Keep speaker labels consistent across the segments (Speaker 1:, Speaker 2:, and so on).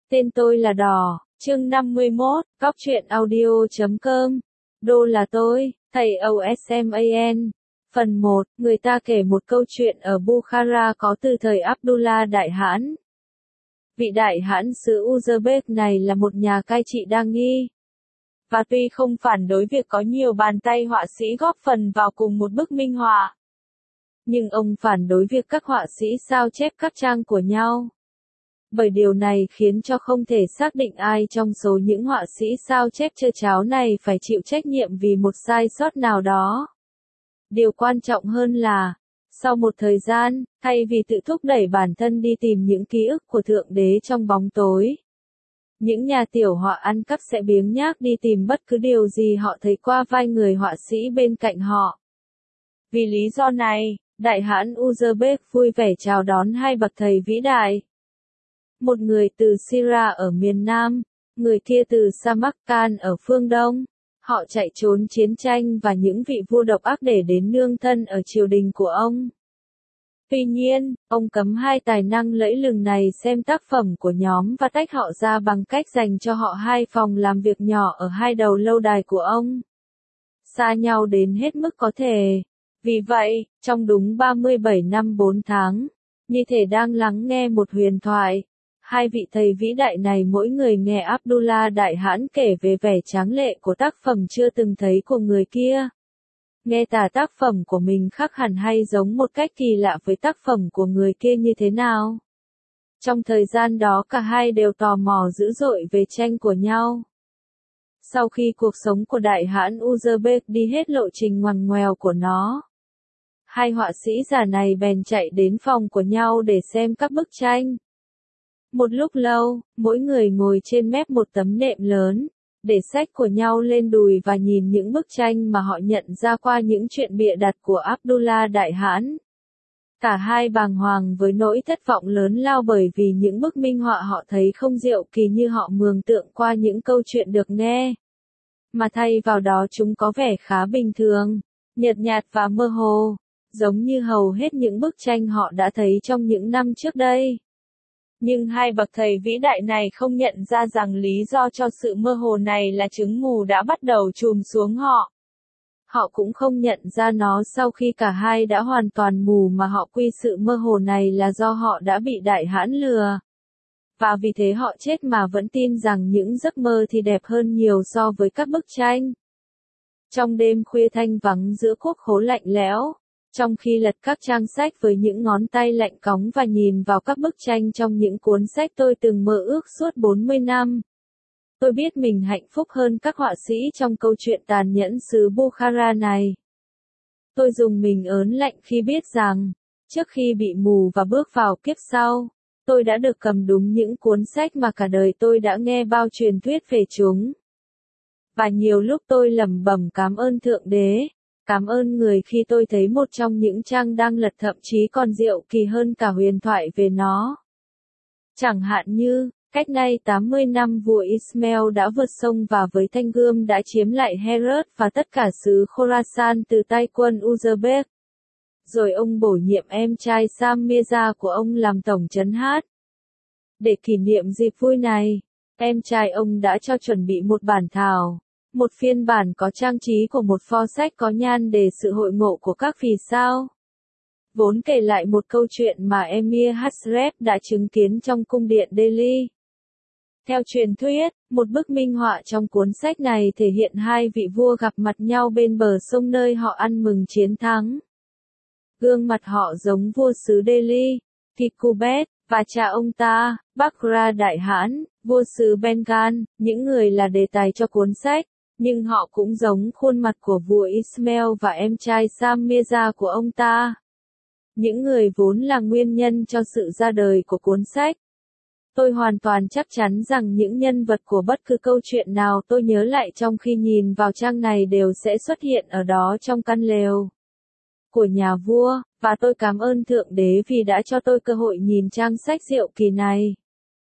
Speaker 1: Tên tôi là Đỏ, chương 51, góc truyện audio.com. Đô là tôi, thầy Osman. Phần 1, người ta kể một câu chuyện ở Bukhara có từ thời Abdullah Đại Hãn. Vị Đại Hãn xứ Uzbek này là một nhà cai trị đa nghi. Và tuy không phản đối việc có nhiều bàn tay họa sĩ góp phần vào cùng một bức minh họa, nhưng ông phản đối việc các họa sĩ sao chép các trang của nhau. Bởi điều này khiến cho không thể xác định ai trong số những họa sĩ sao chép chơ cháo này phải chịu trách nhiệm vì một sai sót nào đó. Điều quan trọng hơn là, sau một thời gian, thay vì tự thúc đẩy bản thân đi tìm những ký ức của Thượng Đế trong bóng tối, những nhà tiểu họa ăn cắp sẽ biếng nhác đi tìm bất cứ điều gì họ thấy qua vai người họa sĩ bên cạnh họ. Vì lý do này, Đại Hãn Uzbek vui vẻ chào đón hai bậc thầy vĩ đại. Một người từ Syria ở miền Nam, người kia từ Samarkand ở phương Đông. Họ chạy trốn chiến tranh và những vị vua độc ác để đến nương thân ở triều đình của ông. Tuy nhiên, ông cấm hai tài năng lẫy lừng này xem tác phẩm của nhóm và tách họ ra bằng cách dành cho họ hai phòng làm việc nhỏ ở hai đầu lâu đài của ông. Xa nhau đến hết mức có thể. Vì vậy, trong đúng 37 năm 4 tháng, như thể đang lắng nghe một huyền thoại, hai vị thầy vĩ đại này mỗi người nghe Abdullah Đại Hãn kể về vẻ tráng lệ của tác phẩm chưa từng thấy của người kia. Nghe tả tác phẩm của mình khác hẳn hay giống một cách kỳ lạ với tác phẩm của người kia như thế nào. Trong thời gian đó cả hai đều tò mò dữ dội về tranh của nhau. Sau khi cuộc sống của Đại Hãn Uzbek đi hết lộ trình ngoằn ngoèo của nó, hai họa sĩ già này bèn chạy đến phòng của nhau để xem các bức tranh. Một lúc lâu, mỗi người ngồi trên mép một tấm nệm lớn, để sách của nhau lên đùi và nhìn những bức tranh mà họ nhận ra qua những chuyện bịa đặt của Abdullah Đại Hãn. Cả hai bàng hoàng với nỗi thất vọng lớn lao bởi vì những bức minh họa họ thấy không diệu kỳ như họ mường tượng qua những câu chuyện được nghe. Mà thay vào đó chúng có vẻ khá bình thường, nhợt nhạt và mơ hồ, giống như hầu hết những bức tranh họ đã thấy trong những năm trước đây. Nhưng hai bậc thầy vĩ đại này không nhận ra rằng lý do cho sự mơ hồ này là chứng mù đã bắt đầu trùm xuống họ. Họ cũng không nhận ra nó sau khi cả hai đã hoàn toàn mù mà họ quy sự mơ hồ này là do họ đã bị Đại Hãn lừa. Và vì thế họ chết mà vẫn tin rằng những giấc mơ thì đẹp hơn nhiều so với các bức tranh. Trong đêm khuya thanh vắng giữa quốc khố lạnh lẽo, trong khi lật các trang sách với những ngón tay lạnh cóng và nhìn vào các bức tranh trong những cuốn sách tôi từng mơ ước suốt 40 năm, tôi biết mình hạnh phúc hơn các họa sĩ trong câu chuyện tàn nhẫn xứ Bukhara này. Tôi rùng mình ớn lạnh khi biết rằng, trước khi bị mù và bước vào kiếp sau, tôi đã được cầm đúng những cuốn sách mà cả đời tôi đã nghe bao truyền thuyết về chúng. Và nhiều lúc tôi lẩm bẩm cảm ơn Thượng Đế. Cảm ơn người khi tôi thấy một trong những trang đang lật thậm chí còn diệu kỳ hơn cả huyền thoại về nó. Chẳng hạn như, cách nay 80 năm vua Ismail đã vượt sông và với thanh gươm đã chiếm lại Herat và tất cả xứ Khorasan từ tay quân Uzbek. Rồi ông bổ nhiệm em trai Sam Mirza của ông làm tổng trấn hát. Để kỷ niệm dịp vui này, em trai ông đã cho chuẩn bị một bản thảo. Một phiên bản có trang trí của một pho sách có nhan đề sự hội ngộ của các vì sao. Vốn kể lại một câu chuyện mà Emir Hasref đã chứng kiến trong cung điện Delhi. Theo truyền thuyết, một bức minh họa trong cuốn sách này thể hiện hai vị vua gặp mặt nhau bên bờ sông nơi họ ăn mừng chiến thắng. Gương mặt họ giống vua xứ Delhi, Tikubet, và cha ông ta, Bakra Đại Hãn, vua xứ Bengal, những người là đề tài cho cuốn sách. Nhưng họ cũng giống khuôn mặt của vua Ismail và em trai Sam Mirza của ông ta. Những người vốn là nguyên nhân cho sự ra đời của cuốn sách. Tôi hoàn toàn chắc chắn rằng những nhân vật của bất cứ câu chuyện nào tôi nhớ lại trong khi nhìn vào trang này đều sẽ xuất hiện ở đó trong căn lều của nhà vua, và tôi cảm ơn Thượng Đế vì đã cho tôi cơ hội nhìn trang sách diệu kỳ này.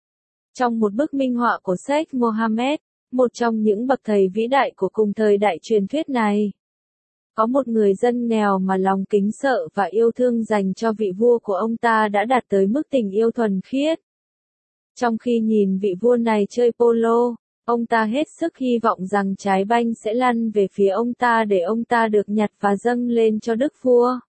Speaker 1: Trong một bức minh họa của Sheikh Mohammed, một trong những bậc thầy vĩ đại của cùng thời đại truyền thuyết này, có một người dân nghèo mà lòng kính sợ và yêu thương dành cho vị vua của ông ta đã đạt tới mức tình yêu thuần khiết. Trong khi nhìn vị vua này chơi polo, ông ta hết sức hy vọng rằng trái banh sẽ lăn về phía ông ta để ông ta được nhặt và dâng lên cho đức vua.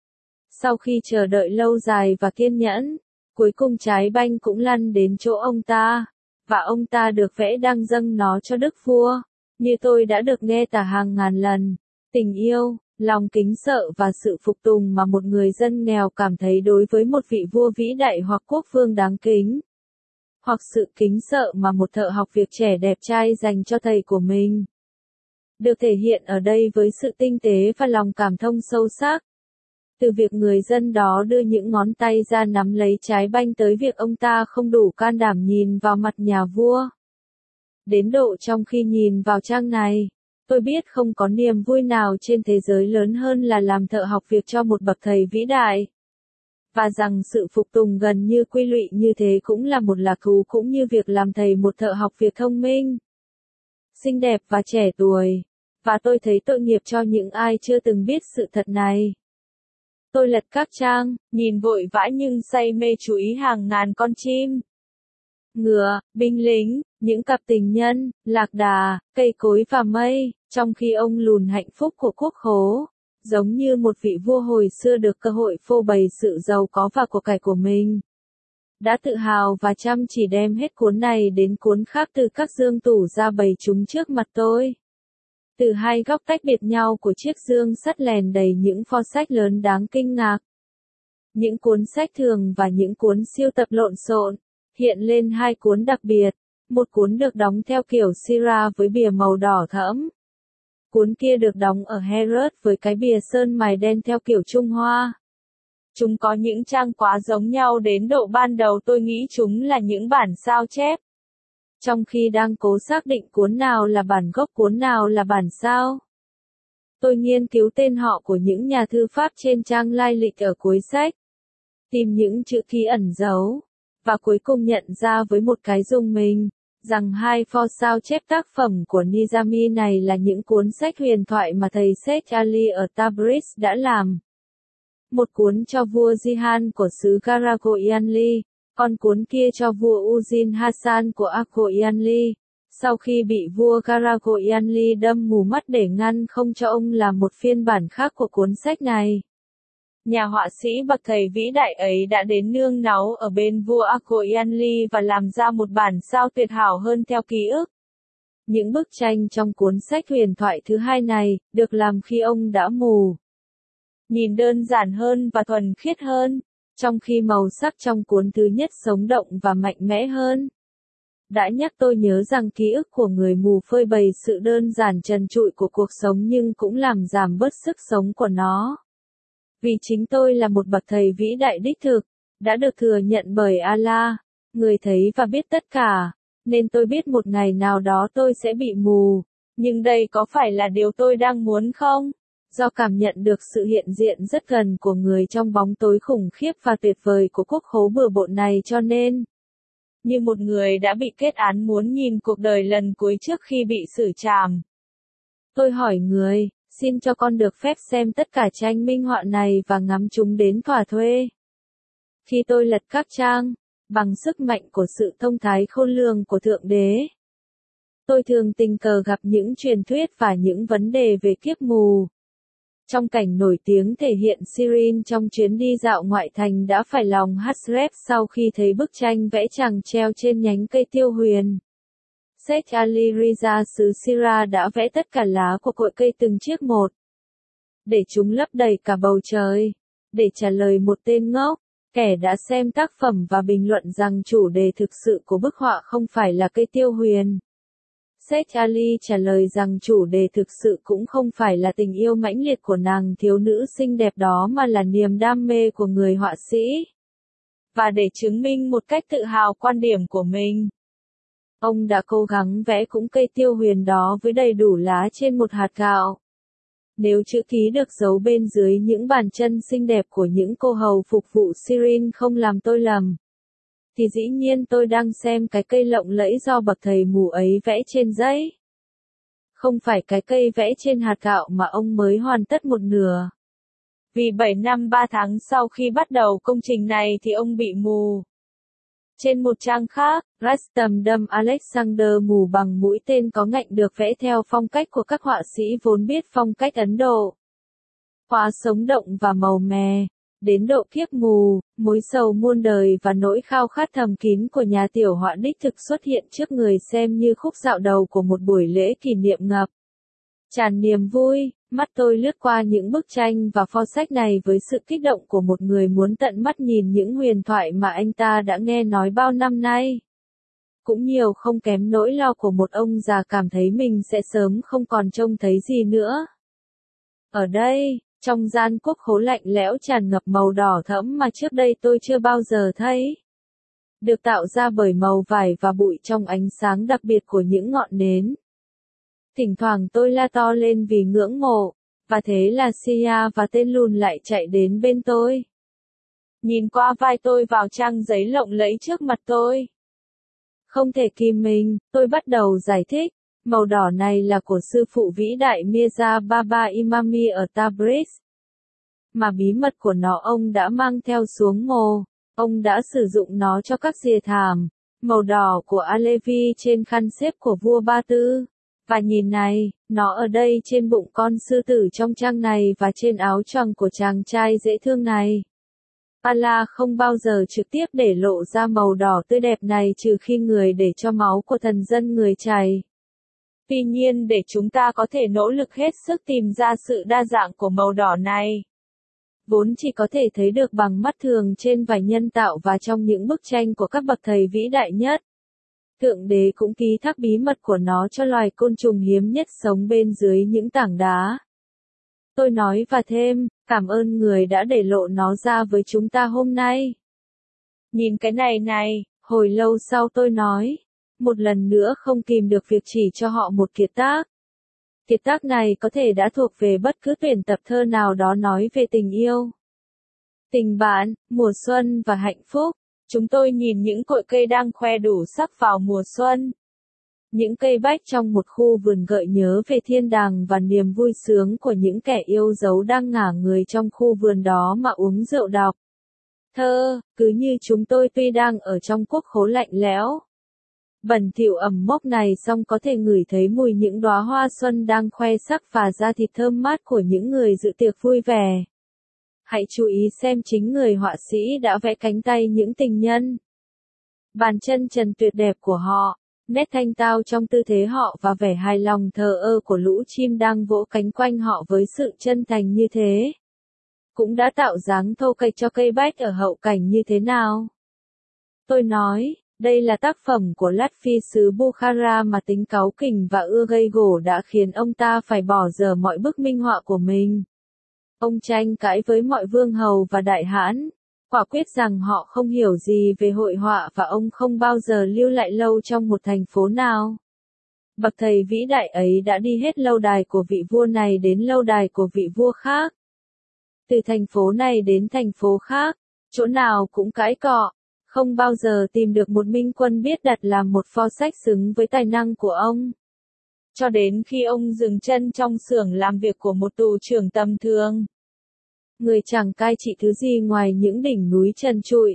Speaker 1: Sau khi chờ đợi lâu dài và kiên nhẫn, cuối cùng trái banh cũng lăn đến chỗ ông ta, và ông ta được vẽ đăng dâng nó cho đức vua. Như tôi đã được nghe tả hàng ngàn lần, tình yêu, lòng kính sợ và sự phục tùng mà một người dân nghèo cảm thấy đối với một vị vua vĩ đại hoặc quốc vương đáng kính, hoặc sự kính sợ mà một thợ học việc trẻ đẹp trai dành cho thầy của mình, được thể hiện ở đây với sự tinh tế và lòng cảm thông sâu sắc. Từ việc người dân đó đưa những ngón tay ra nắm lấy trái banh tới việc ông ta không đủ can đảm nhìn vào mặt nhà vua. Đến độ trong khi nhìn vào trang này, tôi biết không có niềm vui nào trên thế giới lớn hơn là làm thợ học việc cho một bậc thầy vĩ đại. Và rằng sự phục tùng gần như quy lụy như thế cũng là một lạc thú cũng như việc làm thầy một thợ học việc thông minh, xinh đẹp và trẻ tuổi. Và tôi thấy tội nghiệp cho những ai chưa từng biết sự thật này. Tôi lật các trang, nhìn vội vã nhưng say mê chú ý hàng ngàn con chim, ngựa, binh lính, những cặp tình nhân, lạc đà, cây cối và mây, trong khi ông lùn hạnh phúc của quốc khố, giống như một vị vua hồi xưa được cơ hội phô bày sự giàu có và của cải của mình, đã tự hào và chăm chỉ đem hết cuốn này đến cuốn khác từ các dương tủ ra bày chúng trước mặt tôi. Từ hai góc tách biệt nhau của chiếc dương sắt lèn đầy những pho sách lớn đáng kinh ngạc. Những cuốn sách thường và những cuốn siêu tập lộn xộn, hiện lên hai cuốn đặc biệt, một cuốn được đóng theo kiểu Syrah với bìa màu đỏ thẫm. Cuốn kia được đóng ở Herod với cái bìa sơn mài đen theo kiểu Trung Hoa. Chúng có những trang quá giống nhau đến độ ban đầu tôi nghĩ chúng là những bản sao chép. Trong khi đang cố xác định cuốn nào là bản gốc cuốn nào là bản sao, tôi nghiên cứu tên họ của những nhà thư pháp trên trang lai lịch ở cuối sách, tìm những chữ ký ẩn giấu, và cuối cùng nhận ra với một cái rùng mình, rằng hai pho sao chép tác phẩm của Nizami này là những cuốn sách huyền thoại mà thầy Sheikh Ali ở Tabriz đã làm. Một cuốn cho vua Jihan của xứ Karakoyanli, còn cuốn kia cho vua Ujin Hasan của Akoyanli, sau khi bị vua Karakoyanli đâm mù mắt để ngăn không cho ông làm một phiên bản khác của cuốn sách này. Nhà họa sĩ bậc thầy vĩ đại ấy đã đến nương náu ở bên vua Akoyanli và làm ra một bản sao tuyệt hảo hơn theo ký ức. Những bức tranh trong cuốn sách huyền thoại thứ hai này, được làm khi ông đã mù. Nhìn đơn giản hơn và thuần khiết hơn, trong khi màu sắc trong cuốn thứ nhất sống động và mạnh mẽ hơn. Đã nhắc tôi nhớ rằng ký ức của người mù phơi bày sự đơn giản trần trụi của cuộc sống nhưng cũng làm giảm bớt sức sống của nó. Vì chính tôi là một bậc thầy vĩ đại đích thực, đã được thừa nhận bởi Allah, người thấy và biết tất cả, nên tôi biết một ngày nào đó tôi sẽ bị mù. Nhưng đây có phải là điều tôi đang muốn không? Do cảm nhận được sự hiện diện rất gần của người trong bóng tối khủng khiếp và tuyệt vời của quốc khố bừa bộn này cho nên, như một người đã bị kết án muốn nhìn cuộc đời lần cuối trước khi bị xử trảm. Tôi hỏi người, xin cho con được phép xem tất cả tranh minh họa này và ngắm chúng đến thỏa thuê. Khi tôi lật các trang, bằng sức mạnh của sự thông thái khôn lường của Thượng Đế, tôi thường tình cờ gặp những truyền thuyết và những vấn đề về kiếp mù. Trong cảnh nổi tiếng thể hiện Sirin trong chuyến đi dạo ngoại thành đã phải lòng Hasref sau khi thấy bức tranh vẽ chàng treo trên nhánh cây tiêu huyền. Sheikh Ali Riza xứ Syrah đã vẽ tất cả lá của cội cây từng chiếc một, để chúng lấp đầy cả bầu trời, để trả lời một tên ngốc, kẻ đã xem tác phẩm và bình luận rằng chủ đề thực sự của bức họa không phải là cây tiêu huyền. Sheikh Ali trả lời rằng chủ đề thực sự cũng không phải là tình yêu mãnh liệt của nàng thiếu nữ xinh đẹp đó mà là niềm đam mê của người họa sĩ. Và để chứng minh một cách tự hào quan điểm của mình, ông đã cố gắng vẽ cũng cây tiêu huyền đó với đầy đủ lá trên một hạt gạo. Nếu chữ ký được giấu bên dưới những bàn chân xinh đẹp của những cô hầu phục vụ Sirin không làm tôi lầm, thì dĩ nhiên tôi đang xem cái cây lộng lẫy do bậc thầy mù ấy vẽ trên giấy. Không phải cái cây vẽ trên hạt gạo mà ông mới hoàn tất một nửa. Vì 7 năm 3 tháng sau khi bắt đầu công trình này thì ông bị mù. Trên một trang khác, Rustam đâm Alexander mù bằng mũi tên có ngạnh được vẽ theo phong cách của các họa sĩ vốn biết phong cách Ấn Độ. Họa sống động và màu mè, đến độ kiếp mù, mối sầu muôn đời và nỗi khao khát thầm kín của nhà tiểu họa đích thực xuất hiện trước người xem như khúc dạo đầu của một buổi lễ kỷ niệm ngập tràn niềm vui. Mắt tôi lướt qua những bức tranh và pho sách này với sự kích động của một người muốn tận mắt nhìn những huyền thoại mà anh ta đã nghe nói bao năm nay. Cũng nhiều không kém nỗi lo của một ông già cảm thấy mình sẽ sớm không còn trông thấy gì nữa. Ở đây, trong gian quốc khố lạnh lẽo tràn ngập màu đỏ thẫm mà trước đây tôi chưa bao giờ thấy. Được tạo ra bởi màu vải và bụi trong ánh sáng đặc biệt của những ngọn nến. Thỉnh thoảng tôi la to lên vì ngưỡng mộ, và thế là Sia và tên lùn lại chạy đến bên tôi. Nhìn qua vai tôi vào trang giấy lộng lẫy trước mặt tôi. Không thể kìm mình, tôi bắt đầu giải thích. Màu đỏ này là của sư phụ vĩ đại Mirza Baba Imami ở Tabriz. Mà bí mật của nó ông đã mang theo xuống mồ. Ông đã sử dụng nó cho các rìa thảm. Màu đỏ của Alevi trên khăn xếp của vua Ba Tư. Và nhìn này, nó ở đây trên bụng con sư tử trong trang này và trên áo choàng của chàng trai dễ thương này. Allah không bao giờ trực tiếp để lộ ra màu đỏ tươi đẹp này trừ khi người để cho máu của thần dân người chảy. Tuy nhiên để chúng ta có thể nỗ lực hết sức tìm ra sự đa dạng của màu đỏ này, vốn chỉ có thể thấy được bằng mắt thường trên vải nhân tạo và trong những bức tranh của các bậc thầy vĩ đại nhất. Thượng đế cũng ký thác bí mật của nó cho loài côn trùng hiếm nhất sống bên dưới những tảng đá. Tôi nói và thêm, cảm ơn người đã để lộ nó ra với chúng ta hôm nay. Nhìn cái này, hồi lâu sau tôi nói, một lần nữa không kìm được việc chỉ cho họ một kiệt tác. Kiệt tác này có thể đã thuộc về bất cứ tuyển tập thơ nào đó nói về tình yêu, tình bạn, mùa xuân và hạnh phúc. Chúng tôi nhìn những cội cây đang khoe đủ sắc vào mùa xuân. Những cây bách trong một khu vườn gợi nhớ về thiên đàng và niềm vui sướng của những kẻ yêu dấu đang ngả người trong khu vườn đó mà uống rượu đọc thơ, cứ như chúng tôi tuy đang ở trong quốc khố lạnh lẽo, bẩn thỉu ẩm mốc này song có thể ngửi thấy mùi những đóa hoa xuân đang khoe sắc và da thịt thơm mát của những người dự tiệc vui vẻ. Hãy chú ý xem chính người họa sĩ đã vẽ cánh tay những tình nhân. Bàn chân trần tuyệt đẹp của họ, nét thanh tao trong tư thế họ và vẻ hài lòng thờ ơ của lũ chim đang vỗ cánh quanh họ với sự chân thành như thế. Cũng đã tạo dáng thô kệch cho cây bách ở hậu cảnh như thế nào. Tôi nói, đây là tác phẩm của Lutfi xứ Bukhara mà tính cáu kỉnh và ưa gây gổ đã khiến ông ta phải bỏ dở mọi bức minh họa của mình. Ông tranh cãi với mọi vương hầu và đại hãn, quả quyết rằng họ không hiểu gì về hội họa và ông không bao giờ lưu lại lâu trong một thành phố nào. Bậc thầy vĩ đại ấy đã đi hết lâu đài của vị vua này đến lâu đài của vị vua khác. Từ thành phố này đến thành phố khác, chỗ nào cũng cãi cọ, không bao giờ tìm được một minh quân biết đặt làm một pho sách xứng với tài năng của ông. Cho đến khi ông dừng chân trong xưởng làm việc của một tù trưởng tầm thường. Người chẳng cai trị thứ gì ngoài những đỉnh núi trần trụi.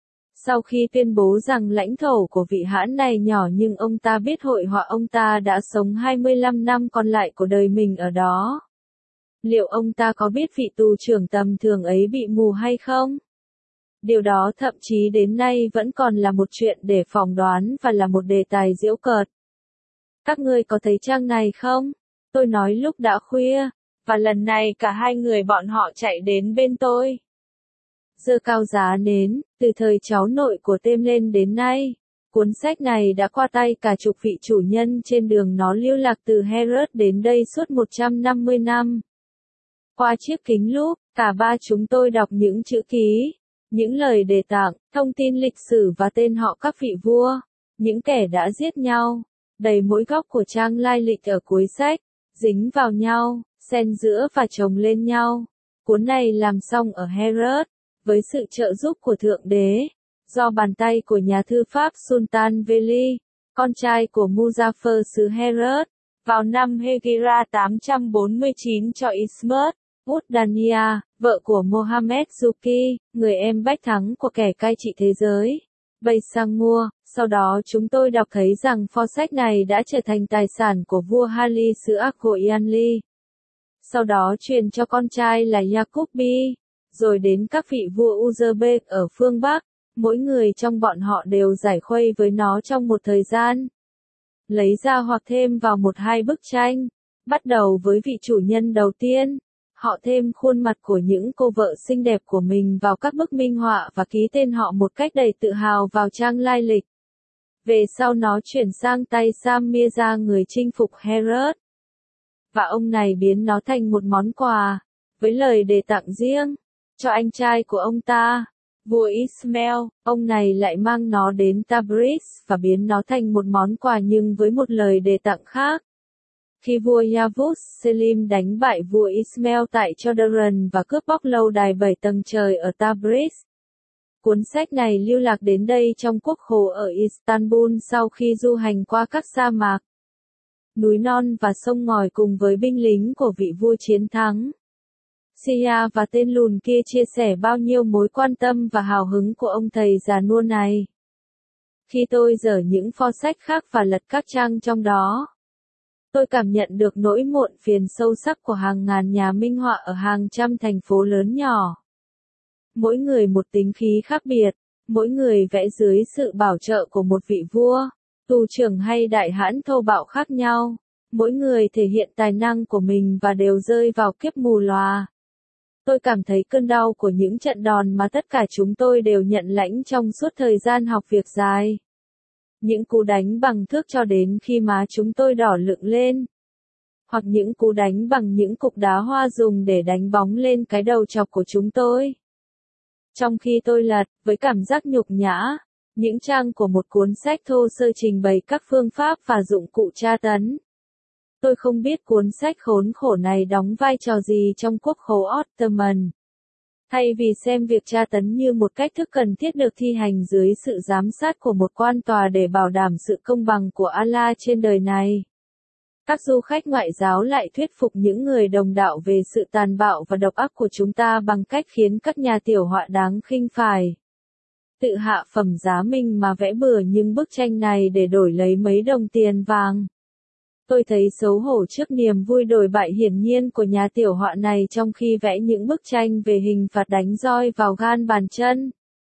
Speaker 1: Sau khi tuyên bố rằng lãnh thổ của vị hãn này nhỏ nhưng ông ta biết hội họa ông ta đã sống 25 năm còn lại của đời mình ở đó. Liệu ông ta có biết vị tù trưởng tầm thường ấy bị mù hay không? Điều đó thậm chí đến nay vẫn còn là một chuyện để phỏng đoán và là một đề tài giễu cợt. Các ngươi có thấy trang này không? Tôi nói lúc đã khuya, và lần này cả hai người bọn họ chạy đến bên tôi. Giơ cao giá nến, từ thời cháu nội của Tem lên đến nay, cuốn sách này đã qua tay cả chục vị chủ nhân trên đường nó lưu lạc từ Herat đến đây suốt 150 năm. Qua chiếc kính lúp, cả ba chúng tôi đọc những chữ ký, những lời đề tặng, thông tin lịch sử và tên họ các vị vua, những kẻ đã giết nhau, đầy mỗi góc của trang lai lịch ở cuối sách, dính vào nhau, xen giữa và chồng lên nhau. Cuốn này làm xong ở Herat, với sự trợ giúp của Thượng Đế, do bàn tay của nhà thư pháp Sultan Veli, con trai của Muzaffar xứ Herat, vào năm Hegira 849 cho Ismet Uddania, vợ của Mohammed Zuki, người em bách thắng của kẻ cai trị thế giới. Baysangur, Sau đó chúng tôi đọc thấy rằng pho sách này đã trở thành tài sản của vua Hali xứ Akoyanli. Sau đó truyền cho con trai là Yakubi, rồi đến các vị vua Uzbek ở phương Bắc, mỗi người trong bọn họ đều giải khuây với nó trong một thời gian. Lấy ra hoặc thêm vào một hai bức tranh, bắt đầu với vị chủ nhân đầu tiên. Họ thêm khuôn mặt của những cô vợ xinh đẹp của mình vào các bức minh họa và ký tên họ một cách đầy tự hào vào trang lai lịch. Về sau nó chuyển sang tay Sam Mirza, người chinh phục Herat. Và ông này biến nó thành một món quà, với lời đề tặng riêng, cho anh trai của ông ta, vua Ismail. Ông này lại mang nó đến Tabriz và biến nó thành một món quà nhưng với một lời đề tặng khác. Khi vua Yavuz Selim đánh bại vua Ismail tại Jordan và cướp bóc lâu đài 7 tầng trời ở Tabriz, cuốn sách này lưu lạc đến đây trong quốc khố ở Istanbul sau khi du hành qua các sa mạc, núi non và sông ngòi cùng với binh lính của vị vua chiến thắng. Sia và tên lùn kia chia sẻ bao nhiêu mối quan tâm và hào hứng của ông thầy già nua này. Khi tôi dở những pho sách khác và lật các trang trong đó, tôi cảm nhận được nỗi muộn phiền sâu sắc của hàng ngàn nhà minh họa ở hàng trăm thành phố lớn nhỏ. Mỗi người một tính khí khác biệt, mỗi người vẽ dưới sự bảo trợ của một vị vua, tù trưởng hay đại hãn thô bạo khác nhau. Mỗi người thể hiện tài năng của mình và đều rơi vào kiếp mù lòa. Tôi cảm thấy cơn đau của những trận đòn mà tất cả chúng tôi đều nhận lãnh trong suốt thời gian học việc dài. Những cú đánh bằng thước cho đến khi má chúng tôi đỏ lựng lên. Hoặc những cú đánh bằng những cục đá hoa dùng để đánh bóng lên cái đầu chọc của chúng tôi. Trong khi tôi lật, với cảm giác nhục nhã, những trang của một cuốn sách thô sơ trình bày các phương pháp và dụng cụ tra tấn. Tôi không biết cuốn sách khốn khổ này đóng vai trò gì trong quốc khố Ottoman. Thay vì xem việc tra tấn như một cách thức cần thiết được thi hành dưới sự giám sát của một quan tòa để bảo đảm sự công bằng của Allah trên đời này, các du khách ngoại giáo lại thuyết phục những người đồng đạo về sự tàn bạo và độc ác của chúng ta bằng cách khiến các nhà tiểu họa đáng khinh phải tự hạ phẩm giá mình mà vẽ bừa những bức tranh này để đổi lấy mấy đồng tiền vàng. Tôi thấy xấu hổ trước niềm vui đồi bại hiển nhiên của nhà tiểu họa này trong khi vẽ những bức tranh về hình phạt đánh roi vào gan bàn chân,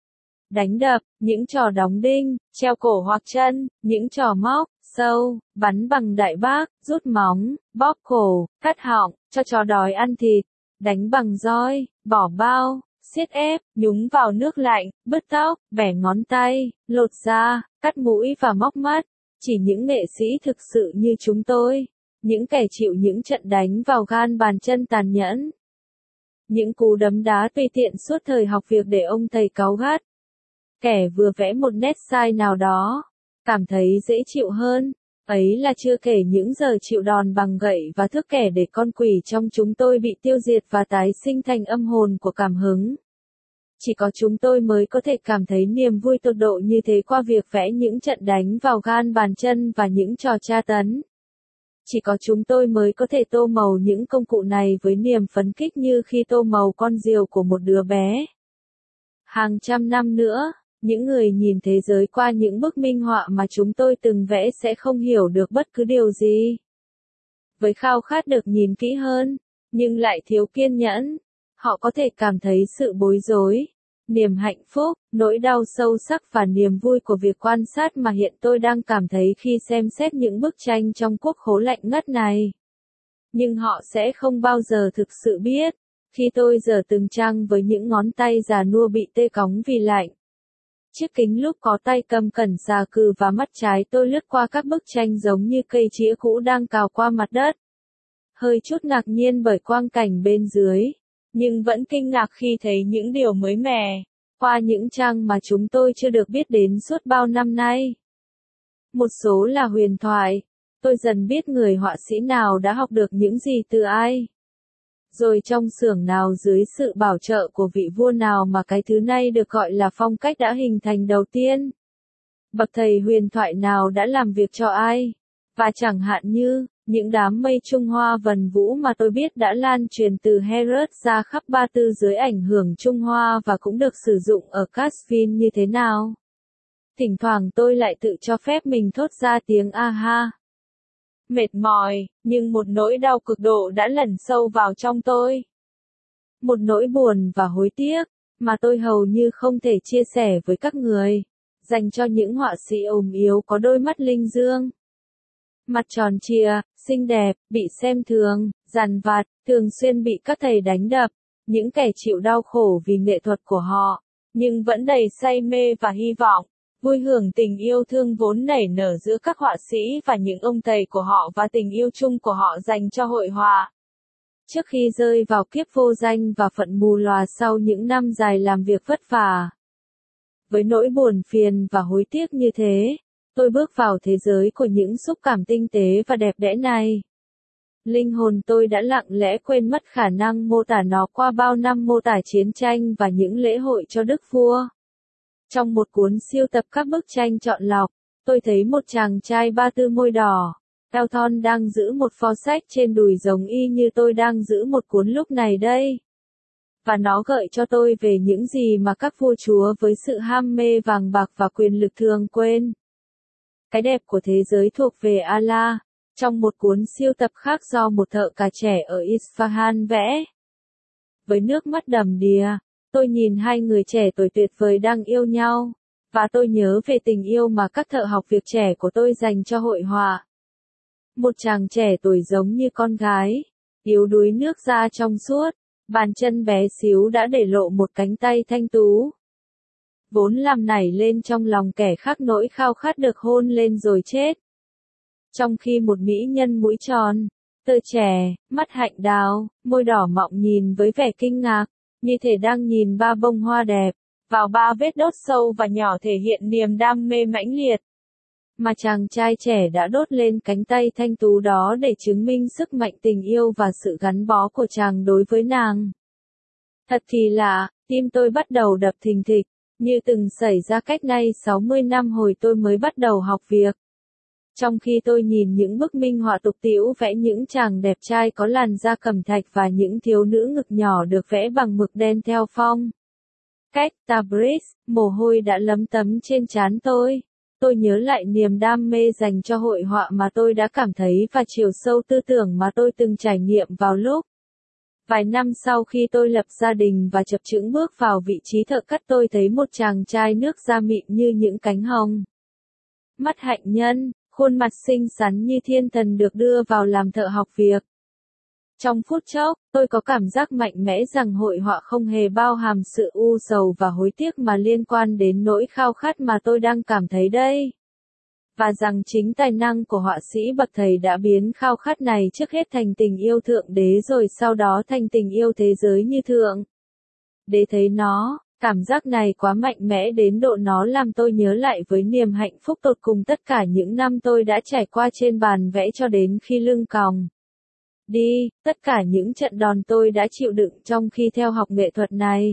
Speaker 1: đánh đập, những trò đóng đinh, treo cổ hoặc chân, những trò móc, sâu, bắn bằng đại bác, rút móng, bóp cổ, cắt họng, cho chó đói ăn thịt, đánh bằng roi, bỏ bao, siết ép, nhúng vào nước lạnh, bứt tóc, bẻ ngón tay, lột da, cắt mũi và móc mắt. Chỉ những nghệ sĩ thực sự như chúng tôi, những kẻ chịu những trận đánh vào gan bàn chân tàn nhẫn, những cú đấm đá tùy tiện suốt thời học việc để ông thầy cáu gắt, kẻ vừa vẽ một nét sai nào đó, cảm thấy dễ chịu hơn. Ấy là chưa kể những giờ chịu đòn bằng gậy và thước kẻ để con quỷ trong chúng tôi bị tiêu diệt và tái sinh thành âm hồn của cảm hứng. Chỉ có chúng tôi mới có thể cảm thấy niềm vui tột độ như thế qua việc vẽ những trận đánh vào gan bàn chân và những trò tra tấn. Chỉ có chúng tôi mới có thể tô màu những công cụ này với niềm phấn khích như khi tô màu con diều của một đứa bé. Hàng trăm năm nữa, những người nhìn thế giới qua những bức minh họa mà chúng tôi từng vẽ sẽ không hiểu được bất cứ điều gì. Với khao khát được nhìn kỹ hơn, nhưng lại thiếu kiên nhẫn, họ có thể cảm thấy sự bối rối, niềm hạnh phúc, nỗi đau sâu sắc và niềm vui của việc quan sát mà hiện tôi đang cảm thấy khi xem xét những bức tranh trong quốc khố lạnh ngắt này. Nhưng họ sẽ không bao giờ thực sự biết, khi tôi giở từng trang với những ngón tay già nua bị tê cóng vì lạnh. Chiếc kính lúc có tay cầm cẩn xà cừ và mắt trái tôi lướt qua các bức tranh giống như cây chĩa cũ đang cào qua mặt đất. Hơi chút ngạc nhiên bởi quang cảnh bên dưới, nhưng vẫn kinh ngạc khi thấy những điều mới mẻ, qua những trang mà chúng tôi chưa được biết đến suốt bao năm nay. Một số là huyền thoại, tôi dần biết người họa sĩ nào đã học được những gì từ ai. Rồi trong xưởng nào dưới sự bảo trợ của vị vua nào mà cái thứ này được gọi là phong cách đã hình thành đầu tiên. Bậc thầy huyền thoại nào đã làm việc cho ai. Và chẳng hạn như, những đám mây Trung Hoa vần vũ mà tôi biết đã lan truyền từ Herat ra khắp Ba Tư dưới ảnh hưởng Trung Hoa và cũng được sử dụng ở Kashmir như thế nào. Thỉnh thoảng tôi lại tự cho phép mình thốt ra tiếng a ha. Mệt mỏi, nhưng một nỗi đau cực độ đã lẩn sâu vào trong tôi. Một nỗi buồn và hối tiếc, mà tôi hầu như không thể chia sẻ với các người, dành cho những họa sĩ ốm yếu có đôi mắt linh dương. Mặt tròn trịa, xinh đẹp, bị xem thường, dằn vặt, thường xuyên bị các thầy đánh đập, những kẻ chịu đau khổ vì nghệ thuật của họ, nhưng vẫn đầy say mê và hy vọng, vui hưởng tình yêu thương vốn nảy nở giữa các họa sĩ và những ông thầy của họ và tình yêu chung của họ dành cho hội họa. Trước khi rơi vào kiếp vô danh và phận mù lòa sau những năm dài làm việc vất vả. Với nỗi buồn phiền và hối tiếc như thế, tôi bước vào thế giới của những xúc cảm tinh tế và đẹp đẽ này. Linh hồn tôi đã lặng lẽ quên mất khả năng mô tả nó qua bao năm mô tả chiến tranh và những lễ hội cho đức vua. Trong một cuốn siêu tập các bức tranh chọn lọc, tôi thấy một chàng trai 34 môi đỏ, eo thon đang giữ một pho sách trên đùi giống y như tôi đang giữ một cuốn lúc này đây. Và nó gợi cho tôi về những gì mà các vua chúa với sự ham mê vàng bạc và quyền lực thường quên. Cái đẹp của thế giới thuộc về Allah, trong một cuốn siêu tập khác do một thợ cà trẻ ở Isfahan vẽ. Với nước mắt đầm đìa, tôi nhìn hai người trẻ tuổi tuyệt vời đang yêu nhau, và tôi nhớ về tình yêu mà các thợ học việc trẻ của tôi dành cho hội họa. Một chàng trẻ tuổi giống như con gái, yếu đuối nước da trong suốt, bàn chân bé xíu đã để lộ một cánh tay thanh tú. Vốn làm nảy lên trong lòng kẻ khác nỗi khao khát được hôn lên rồi chết. Trong khi một mỹ nhân mũi tròn, tơ trẻ, mắt hạnh đào, môi đỏ mọng nhìn với vẻ kinh ngạc, như thể đang nhìn ba bông hoa đẹp, vào ba vết đốt sâu và nhỏ thể hiện niềm đam mê mãnh liệt. Mà chàng trai trẻ đã đốt lên cánh tay thanh tú đó để chứng minh sức mạnh tình yêu và sự gắn bó của chàng đối với nàng. Thật kỳ lạ, tim tôi bắt đầu đập thình thịch, như từng xảy ra cách nay 60 năm hồi tôi mới bắt đầu học việc. Trong khi tôi nhìn những bức minh họa tục tĩu vẽ những chàng đẹp trai có làn da cẩm thạch và những thiếu nữ ngực nhỏ được vẽ bằng mực đen theo phong cách Tabriz, mồ hôi đã lấm tấm trên trán tôi. Tôi nhớ lại niềm đam mê dành cho hội họa mà tôi đã cảm thấy và chiều sâu tư tưởng mà tôi từng trải nghiệm vào lúc. Vài năm sau khi tôi lập gia đình và chập chững bước vào vị trí thợ cắt, tôi thấy một chàng trai nước da mịn như những cánh hồng. Mắt hạnh nhân, khuôn mặt xinh xắn như thiên thần được đưa vào làm thợ học việc. Trong phút chốc, tôi có cảm giác mạnh mẽ rằng hội họa không hề bao hàm sự u sầu và hối tiếc mà liên quan đến nỗi khao khát mà tôi đang cảm thấy đây. Và rằng chính tài năng của họa sĩ bậc thầy đã biến khao khát này trước hết thành tình yêu thượng đế rồi sau đó thành tình yêu thế giới như thượng đế thấy nó. Cảm giác này quá mạnh mẽ đến độ nó làm tôi nhớ lại với niềm hạnh phúc tột cùng tất cả những năm tôi đã trải qua trên bàn vẽ cho đến khi lưng còng đi, tất cả những trận đòn tôi đã chịu đựng trong khi theo học nghệ thuật này.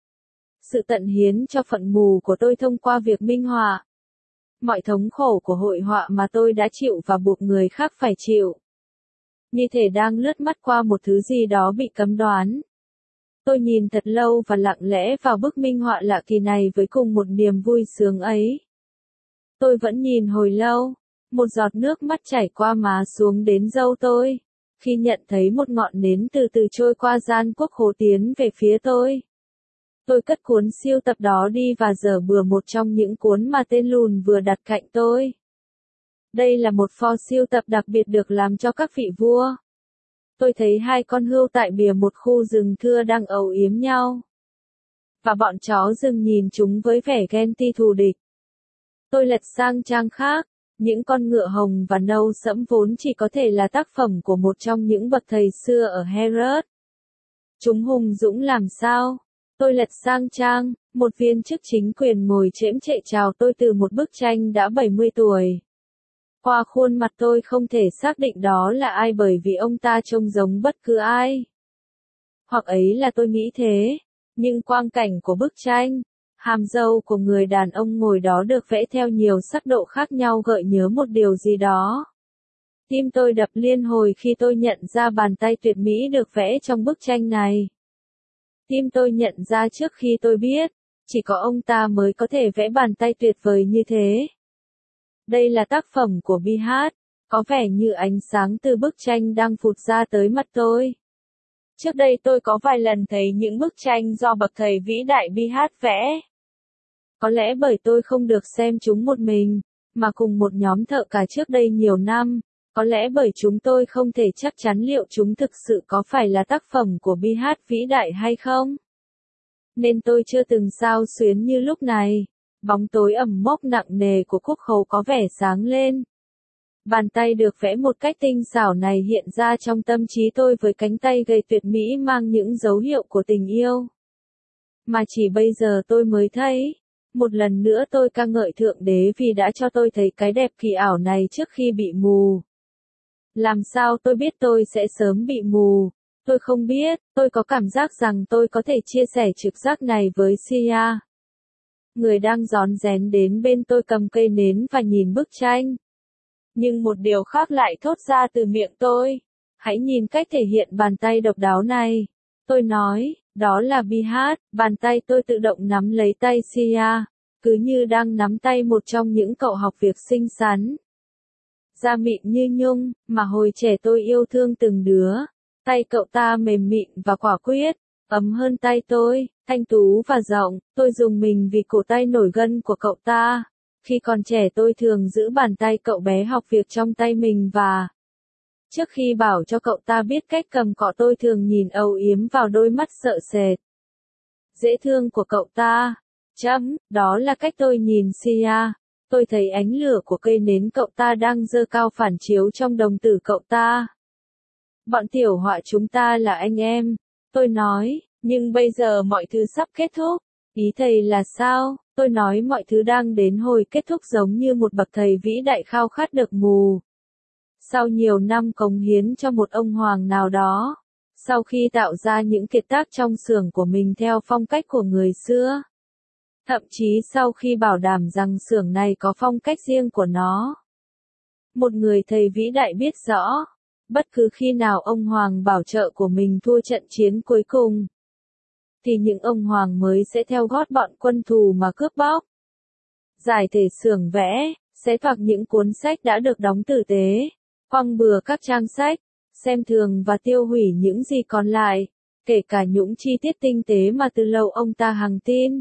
Speaker 1: Sự tận hiến cho phận mù của tôi thông qua việc minh họa. Mọi thống khổ của hội họa mà tôi đã chịu và buộc người khác phải chịu. Như thể đang lướt mắt qua một thứ gì đó bị cấm đoán. Tôi nhìn thật lâu và lặng lẽ vào bức minh họa lạ kỳ này với cùng một niềm vui sướng ấy. Tôi vẫn nhìn hồi lâu, một giọt nước mắt chảy qua má xuống đến râu tôi, khi nhận thấy một ngọn nến từ từ trôi qua gian quốc khố tiến về phía tôi. Tôi cất cuốn siêu tập đó đi và dở bừa một trong những cuốn mà tên lùn vừa đặt cạnh tôi. Đây là một pho siêu tập đặc biệt được làm cho các vị vua. Tôi thấy hai con hươu tại bìa một khu rừng thưa đang âu yếm nhau. Và bọn chó rừng nhìn chúng với vẻ ghen tị thù địch. Tôi lật sang trang khác, những con ngựa hồng và nâu sẫm vốn chỉ có thể là tác phẩm của một trong những bậc thầy xưa ở Herat. Chúng hùng dũng làm sao? Tôi lật sang trang, một viên chức chính quyền ngồi chễm chệ chào tôi từ một bức tranh đã 70 tuổi. Qua khuôn mặt tôi không thể xác định đó là ai bởi vì ông ta trông giống bất cứ ai. Hoặc ấy là tôi nghĩ thế, nhưng quang cảnh của bức tranh, hàm râu của người đàn ông ngồi đó được vẽ theo nhiều sắc độ khác nhau gợi nhớ một điều gì đó. Tim tôi đập liên hồi khi tôi nhận ra bàn tay tuyệt mỹ được vẽ trong bức tranh này. Tim tôi nhận ra trước khi tôi biết, Chỉ có ông ta mới có thể vẽ bàn tay tuyệt vời như thế. Đây là tác phẩm của Bihar, có vẻ như ánh sáng từ bức tranh đang phụt ra tới mắt tôi. Trước đây tôi có vài lần thấy những bức tranh do bậc thầy vĩ đại Bihar vẽ. Có lẽ bởi tôi không được xem chúng một mình, mà cùng một nhóm thợ cả trước đây nhiều năm, có lẽ bởi chúng tôi không thể chắc chắn liệu chúng thực sự có phải là tác phẩm của Bihar vĩ đại hay không. Nên tôi chưa từng xao xuyến như lúc này. Bóng tối ẩm mốc nặng nề của khúc khấu có vẻ sáng lên. Bàn tay được vẽ một cách tinh xảo này hiện ra trong tâm trí tôi với cánh tay gầy tuyệt mỹ mang những dấu hiệu của tình yêu. Mà chỉ bây giờ tôi mới thấy. Một lần nữa tôi ca ngợi Thượng Đế vì đã cho tôi thấy cái đẹp kỳ ảo này trước khi bị mù. Làm sao tôi biết tôi sẽ sớm bị mù? Tôi không biết, tôi có cảm giác rằng tôi có thể chia sẻ trực giác này với Sia. Người đang rón rén đến bên tôi cầm cây nến và nhìn bức tranh. Nhưng một điều khác lại thốt ra từ miệng tôi. Hãy nhìn cách thể hiện bàn tay độc đáo này. Tôi nói, đó là Bihar. Bàn tay tôi tự động nắm lấy tay Sia, cứ như đang nắm tay một trong những cậu học việc xinh xắn. Da mịn như nhung, mà hồi trẻ tôi yêu thương từng đứa. Tay cậu ta mềm mịn và quả quyết, ấm hơn tay tôi, thanh tú và rộng. Tôi dùng mình vì cổ tay nổi gân của cậu ta. Khi còn trẻ tôi thường giữ bàn tay cậu bé học việc trong tay mình và trước khi bảo cho cậu ta biết cách cầm cọ tôi thường nhìn âu yếm vào đôi mắt sợ sệt dễ thương của cậu ta. Đó là cách tôi nhìn Sia. Tôi thấy ánh lửa của cây nến cậu ta đang giơ cao phản chiếu trong đồng tử cậu ta. Bọn tiểu họa chúng ta là anh em, tôi nói, nhưng bây giờ mọi thứ sắp kết thúc. Ý thầy là sao? Tôi nói mọi thứ đang đến hồi kết thúc giống như một bậc thầy vĩ đại khao khát được mù. Sau nhiều năm cống hiến cho một ông hoàng nào đó, sau khi tạo ra những kiệt tác trong xưởng của mình theo phong cách của người xưa. Thậm chí sau khi bảo đảm rằng xưởng này có phong cách riêng của nó. Một người thầy vĩ đại biết rõ, bất cứ khi nào ông hoàng bảo trợ của mình thua trận chiến cuối cùng, thì những ông hoàng mới sẽ theo gót bọn quân thù mà cướp bóc. Giải thể xưởng vẽ, xé toạc những cuốn sách đã được đóng tử tế, quăng bừa các trang sách, xem thường và tiêu hủy những gì còn lại, kể cả những chi tiết tinh tế mà từ lâu ông ta hằng tin.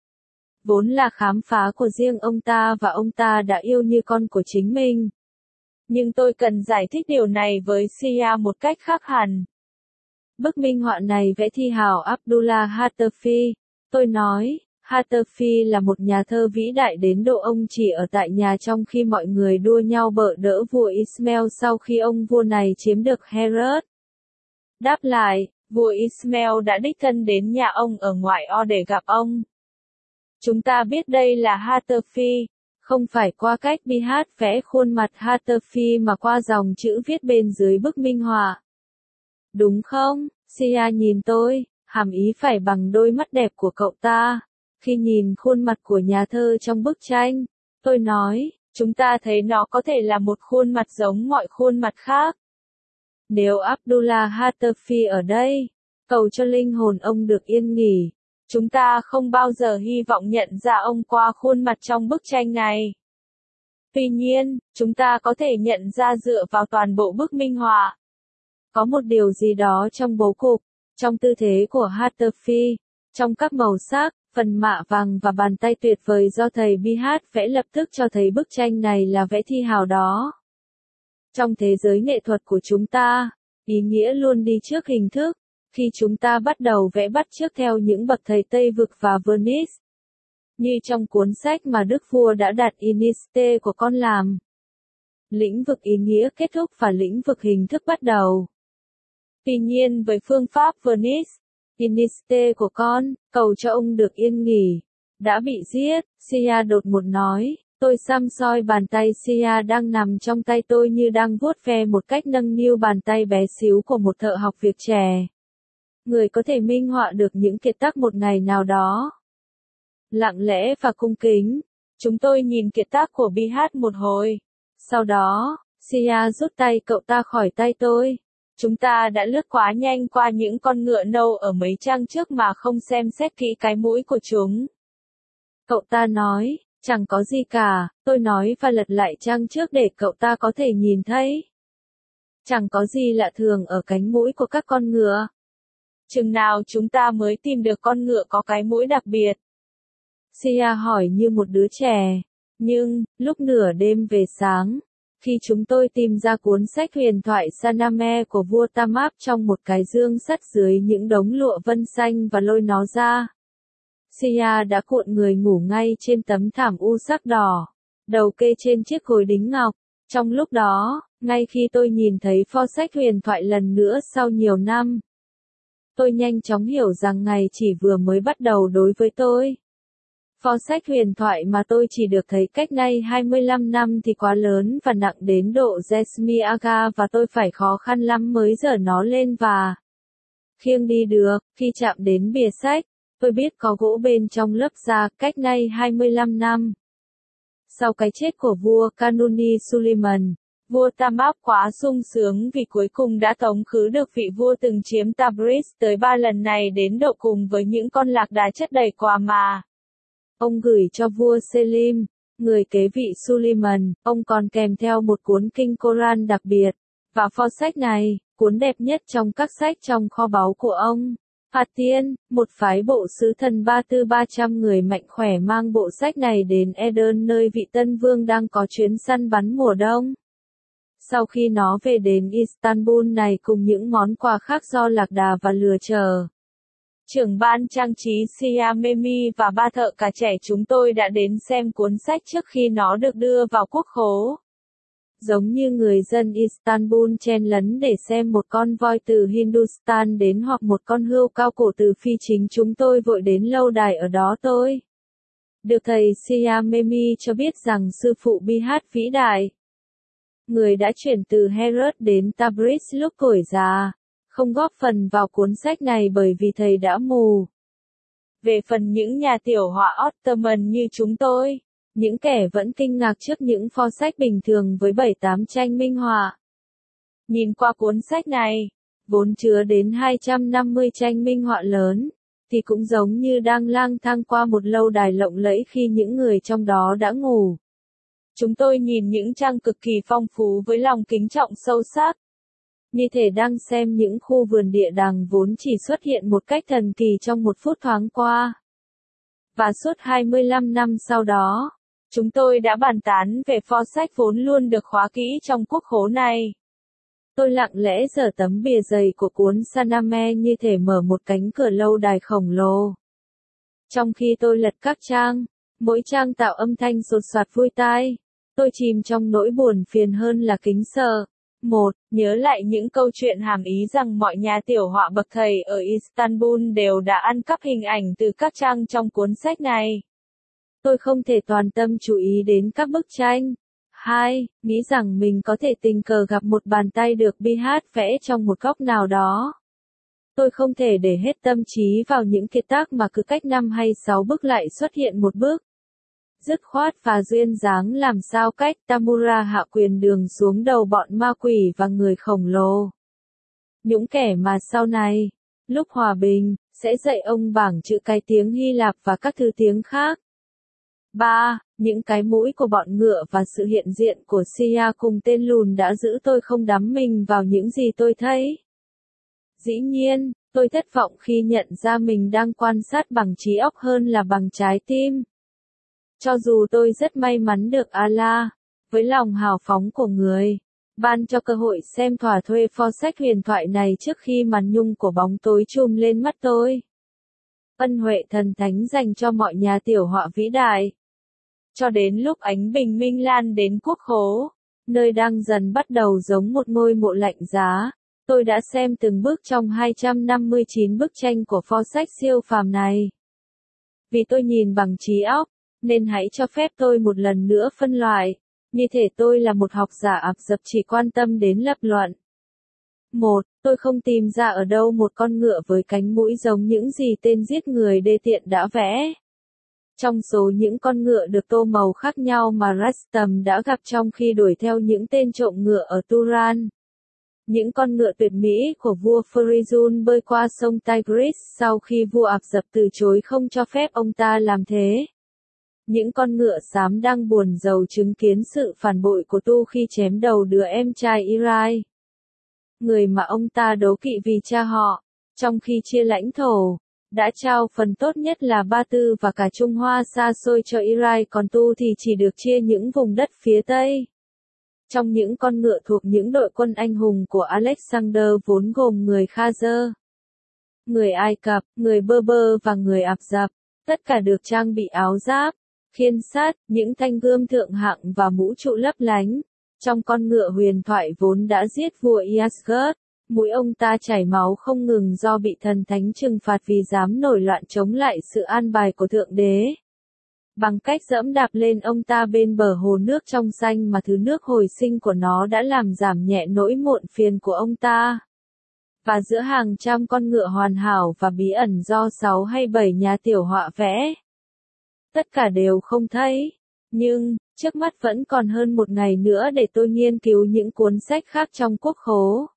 Speaker 1: Vốn là khám phá của riêng ông ta và ông ta đã yêu như con của chính mình. Nhưng tôi cần giải thích điều này với Sia một cách khác hẳn. Bức minh họa này vẽ thi hào Abdullah Hatafi. Tôi nói, Hatafi là một nhà thơ vĩ đại đến độ ông chỉ ở tại nhà trong khi mọi người đua nhau bợ đỡ vua Ismail sau khi ông vua này chiếm được Herat. Đáp lại, vua Ismail đã đích thân đến nhà ông ở ngoại ô để gặp ông. Chúng ta biết đây là Hatafi, không phải qua cách Bihar vẽ khuôn mặt Hatafi mà qua dòng chữ viết bên dưới bức minh họa. Đúng không? Sia nhìn tôi, hàm ý phải bằng đôi mắt đẹp của cậu ta. Khi nhìn khuôn mặt của nhà thơ trong bức tranh, tôi nói, chúng ta thấy nó có thể là một khuôn mặt giống mọi khuôn mặt khác. Nếu Abdullah Hatafi ở đây, cầu cho linh hồn ông được yên nghỉ. Chúng ta không bao giờ hy vọng nhận ra ông qua khuôn mặt trong bức tranh này. Tuy nhiên, chúng ta có thể nhận ra dựa vào toàn bộ bức minh họa. Có một điều gì đó trong bố cục, trong tư thế của Hatafi, trong các màu sắc, phần mạ vàng và bàn tay tuyệt vời do thầy Bihar vẽ lập tức cho thấy bức tranh này là vẽ thi hào đó. Trong thế giới nghệ thuật của chúng ta, ý nghĩa luôn đi trước hình thức. Khi chúng ta bắt đầu vẽ bắt chước theo những bậc thầy Tây Vực và Venice, như trong cuốn sách mà Đức Vua đã đặt Iniste của con làm. Lĩnh vực ý nghĩa kết thúc và lĩnh vực hình thức bắt đầu. Tuy nhiên với phương pháp Venice, Iniste của con, cầu cho ông được yên nghỉ, đã bị giết. Sia đột ngột nói, tôi xăm soi bàn tay Sia đang nằm trong tay tôi như đang vuốt ve một cách nâng niu bàn tay bé xíu của một thợ học việc trẻ. Người có thể minh họa được những kiệt tác một ngày nào đó. Lặng lẽ và cung kính, chúng tôi nhìn kiệt tác của Bihar một hồi. Sau đó, Sia rút tay cậu ta khỏi tay tôi. Chúng ta đã lướt quá nhanh qua những con ngựa nâu ở mấy trang trước mà không xem xét kỹ cái mũi của chúng. Cậu ta nói, chẳng có gì cả, tôi nói và lật lại trang trước để cậu ta có thể nhìn thấy. Chẳng có gì lạ thường ở cánh mũi của các con ngựa.
Speaker 2: Chừng nào chúng ta mới tìm được con ngựa có cái mũi đặc biệt?
Speaker 1: Sia hỏi như một đứa trẻ. Nhưng, lúc nửa đêm về sáng, khi chúng tôi tìm ra cuốn sách huyền thoại Saname của vua Tamap trong một cái dương sắt dưới những đống lụa vân xanh và lôi nó ra, Sia đã cuộn người ngủ ngay trên tấm thảm u sắc đỏ, đầu kê trên chiếc gối đính ngọc. Trong lúc đó, ngay khi tôi nhìn thấy pho sách huyền thoại lần nữa sau nhiều năm, tôi nhanh chóng hiểu rằng ngày chỉ vừa mới bắt đầu đối với tôi. Pho sách huyền thoại mà tôi chỉ được thấy cách nay 25 năm thì quá lớn và nặng đến độ Jesmiaga và tôi phải khó khăn lắm mới dở nó lên và khiêng đi được. Khi chạm đến bìa sách, tôi biết có gỗ bên trong lớp da cách nay 25 năm. Sau cái chết của vua Kanuni Suleiman,
Speaker 2: vua Tamap quá sung sướng vì cuối cùng đã tống khứ được vị vua từng chiếm Tabriz tới 3 lần này đến độ cùng với những con lạc đà chất đầy quà mà
Speaker 1: ông gửi cho vua Selim, người kế vị Suleiman. Ông còn kèm theo một cuốn kinh Koran đặc biệt, và pho sách này, cuốn đẹp nhất trong các sách trong kho báu của ông. Hatien, một phái bộ sứ thần 300 người mạnh khỏe mang bộ sách này đến Eden nơi vị tân vương đang có chuyến săn bắn mùa đông. Sau khi nó về đến Istanbul này cùng những món quà khác do lạc đà và lừa chở,
Speaker 2: trưởng ban trang trí Sia Memi và ba thợ cả trẻ chúng tôi đã đến xem cuốn sách trước khi nó được đưa vào quốc khố.
Speaker 1: Giống như người dân Istanbul chen lấn để xem một con voi từ Hindustan đến hoặc một con hươu cao cổ từ Phi chính chúng tôi vội đến lâu đài ở đó tôi được thầy Sia Memi cho biết rằng sư phụ Bihat vĩ đại, người đã chuyển từ Herat đến Tabriz lúc tuổi già, không góp phần vào cuốn sách này bởi vì thầy đã mù.
Speaker 2: Về phần những nhà tiểu họa Ottoman như chúng tôi,
Speaker 1: những kẻ vẫn kinh ngạc trước những pho sách bình thường với 7-8 tranh minh họa,
Speaker 2: nhìn qua cuốn sách này,
Speaker 1: vốn chứa đến 250 tranh minh họa lớn, thì cũng giống như đang lang thang qua một lâu đài lộng lẫy khi những người trong đó đã ngủ.
Speaker 2: Chúng tôi nhìn những trang cực kỳ phong phú với lòng kính trọng sâu sắc,
Speaker 1: như thể đang xem những khu vườn địa đàng vốn chỉ xuất hiện một cách thần kỳ trong một phút thoáng qua. Và suốt 25 năm sau đó,
Speaker 2: chúng tôi đã bàn tán về pho sách vốn luôn được khóa kỹ trong quốc khố này.
Speaker 1: Tôi lặng lẽ giở tấm bìa dày của cuốn Saname như thể mở một cánh cửa lâu đài khổng lồ. Trong khi tôi lật các trang, mỗi trang tạo âm thanh sột soạt vui tai, tôi chìm trong nỗi buồn phiền hơn là kính sợ.
Speaker 2: Nhớ lại những câu chuyện hàm ý rằng mọi nhà tiểu họa bậc thầy ở Istanbul đều đã ăn cắp hình ảnh từ các trang trong cuốn sách này.
Speaker 1: Tôi không thể toàn tâm chú ý đến các bức tranh. 2. Nghĩ rằng mình có thể tình cờ gặp một bàn tay được Bihat vẽ trong một góc nào đó. Tôi không thể để hết tâm trí vào những kiệt tác mà cứ cách 5 hay 6 bức lại xuất hiện một bức. Dứt khoát và duyên dáng làm sao cách Tamura hạ quyền đường xuống đầu bọn ma quỷ và người khổng lồ. Những kẻ mà sau này, lúc hòa bình, sẽ dạy ông bảng chữ cái tiếng Hy Lạp và các thứ tiếng khác. 3. Những cái mũi của bọn ngựa và sự hiện diện của Sia cùng tên lùn đã giữ tôi không đắm mình vào những gì tôi thấy. Dĩ nhiên, tôi thất vọng khi nhận ra mình đang quan sát bằng trí óc hơn là bằng trái tim. Cho dù tôi rất may mắn được Allah, với lòng hào phóng của người, ban cho cơ hội xem thỏa thuê pho sách huyền thoại này trước khi màn nhung của bóng tối trùm lên mắt tôi. Ân huệ thần thánh dành cho mọi nhà tiểu họa vĩ đại.
Speaker 2: Cho đến lúc ánh bình minh lan đến quốc khố,
Speaker 1: nơi đang dần bắt đầu giống một ngôi mộ lạnh giá, tôi đã xem từng bước trong 259 bức tranh của pho sách siêu phàm này. Vì tôi nhìn bằng trí óc, nên hãy cho phép tôi một lần nữa phân loại, như thể tôi là một học giả ạp dập chỉ quan tâm đến lập luận. 1. Tôi không tìm ra ở đâu một con ngựa với cánh mũi giống những gì tên giết người đê tiện đã vẽ. Trong số những con ngựa được tô màu khác nhau mà Rustam đã gặp trong khi đuổi theo những tên trộm ngựa ở Turan, những con ngựa tuyệt mỹ của vua Farizun bơi qua sông Tigris sau khi vua Ạp Dập từ chối không cho phép ông ta làm thế. Những con ngựa xám đang buồn rầu chứng kiến sự phản bội của Tu khi chém đầu đứa em trai Irai. Người mà ông ta đố kỵ vì cha họ, trong khi chia lãnh thổ, đã trao phần tốt nhất là Ba Tư và cả Trung Hoa xa xôi cho Irai, còn Tu thì chỉ được chia những vùng đất phía Tây. Trong những con ngựa thuộc những đội quân anh hùng của Alexander vốn gồm người Khazer, người Ai Cập, người Berber và người Ả Rập, tất cả được trang bị áo giáp, khiên sát, những thanh gươm thượng hạng và mũ trụ lấp lánh. Trong con ngựa huyền thoại vốn đã giết vua Iasgard, mũi ông ta chảy máu không ngừng do bị thần thánh trừng phạt vì dám nổi loạn chống lại sự an bài của Thượng Đế. Bằng cách dẫm đạp lên ông ta bên bờ hồ nước trong xanh mà thứ nước hồi sinh của nó đã làm giảm nhẹ nỗi muộn phiền của ông ta. Và giữa hàng trăm con ngựa hoàn hảo và bí ẩn do 6 hay 7 nhà tiểu họa vẽ, tất cả đều không thấy. Nhưng, trước mắt vẫn còn hơn một ngày nữa để tôi nghiên cứu những cuốn sách khác trong quốc khố.